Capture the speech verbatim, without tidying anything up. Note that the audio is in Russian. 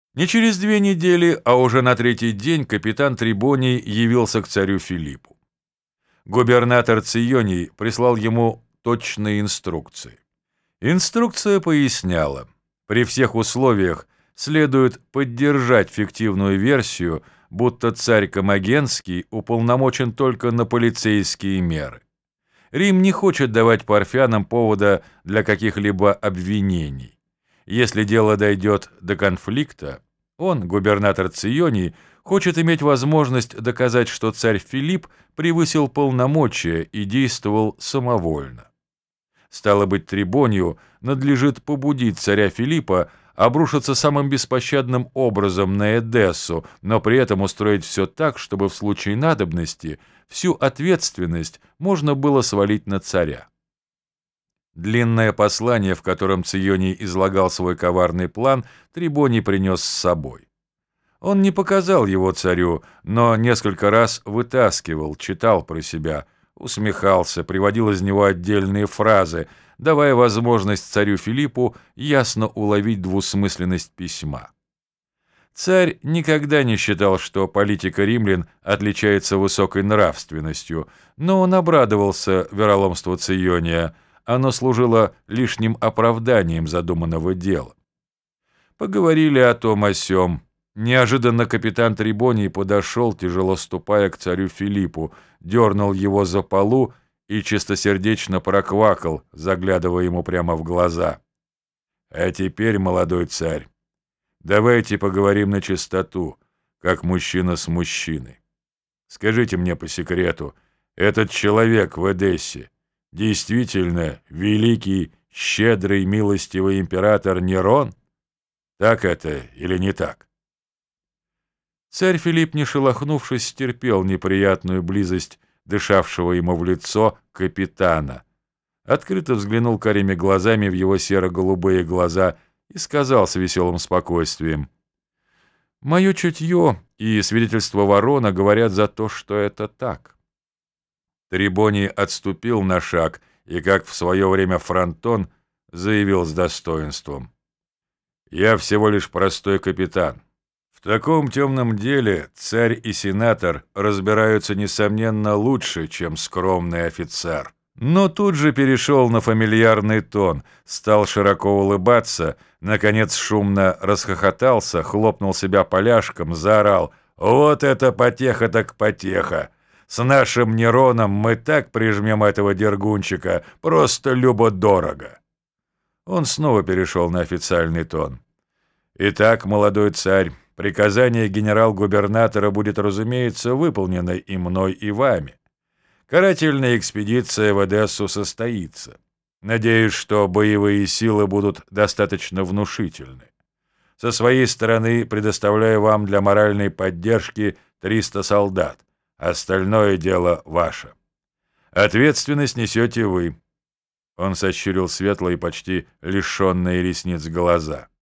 Не через две недели, а уже на третий день капитан Трибоний явился к царю Филиппу. Губернатор Ционий прислал ему точные инструкции. Инструкция поясняла, при всех условиях следует поддержать фиктивную версию, будто царь Комагенский уполномочен только на полицейские меры. Рим не хочет давать парфянам повода для каких-либо обвинений. Если дело дойдет до конфликта, он, губернатор Ционий, хочет иметь возможность доказать, что царь Филипп превысил полномочия и действовал самовольно. Стало быть, Трибонию надлежит побудить царя Филиппа обрушиться самым беспощадным образом на Эдессу, но при этом устроить все так, чтобы в случае надобности всю ответственность можно было свалить на царя. Длинное послание, в котором Ционий излагал свой коварный план, Трибоний принес с собой. Он не показал его царю, но несколько раз вытаскивал, читал про себя, усмехался, приводил из него отдельные фразы, давая возможность царю Филиппу ясно уловить двусмысленность письма. Царь никогда не считал, что политика римлян отличается высокой нравственностью, но он обрадовался вероломству Циония. Оно служило лишним оправданием задуманного дела. Поговорили о том о сём. Неожиданно капитан Трибоний подошел, тяжело ступая к царю Филиппу, дернул его за полу и чистосердечно проквакал, заглядывая ему прямо в глаза. «А теперь, молодой царь, давайте поговорим на чистоту, как мужчина с мужчиной. Скажите мне по секрету, этот человек в Эдессе действительно великий, щедрый, милостивый император Нерон? Так это или не так?» Царь Филипп, не шелохнувшись, стерпел неприятную близость дышавшего ему в лицо капитана, открыто взглянул карими глазами в его серо-голубые глаза и сказал с веселым спокойствием: «Мое чутье и свидетельство Ворона говорят за то, что это так». Трибоний отступил на шаг и, как в свое время Фронтон, заявил с достоинством: «Я всего лишь простой капитан. В таком темном деле царь и сенатор разбираются, несомненно, лучше, чем скромный офицер». Но тут же перешел на фамильярный тон, стал широко улыбаться, наконец шумно расхохотался, хлопнул себя поляшком, заорал: «Вот это потеха так потеха! С нашим Нероном мы так прижмем этого дергунчика, просто любо-дорого!» Он снова перешел на официальный тон. «Итак, молодой царь, приказание генерал-губернатора будет, разумеется, выполнено и мной, и вами. Карательная экспедиция в Эдессу состоится. Надеюсь, что боевые силы будут достаточно внушительны. Со своей стороны предоставляю вам для моральной поддержки триста солдат. Остальное дело ваше. Ответственность несете вы». Он сощурил светлые, почти лишенные ресниц глаза.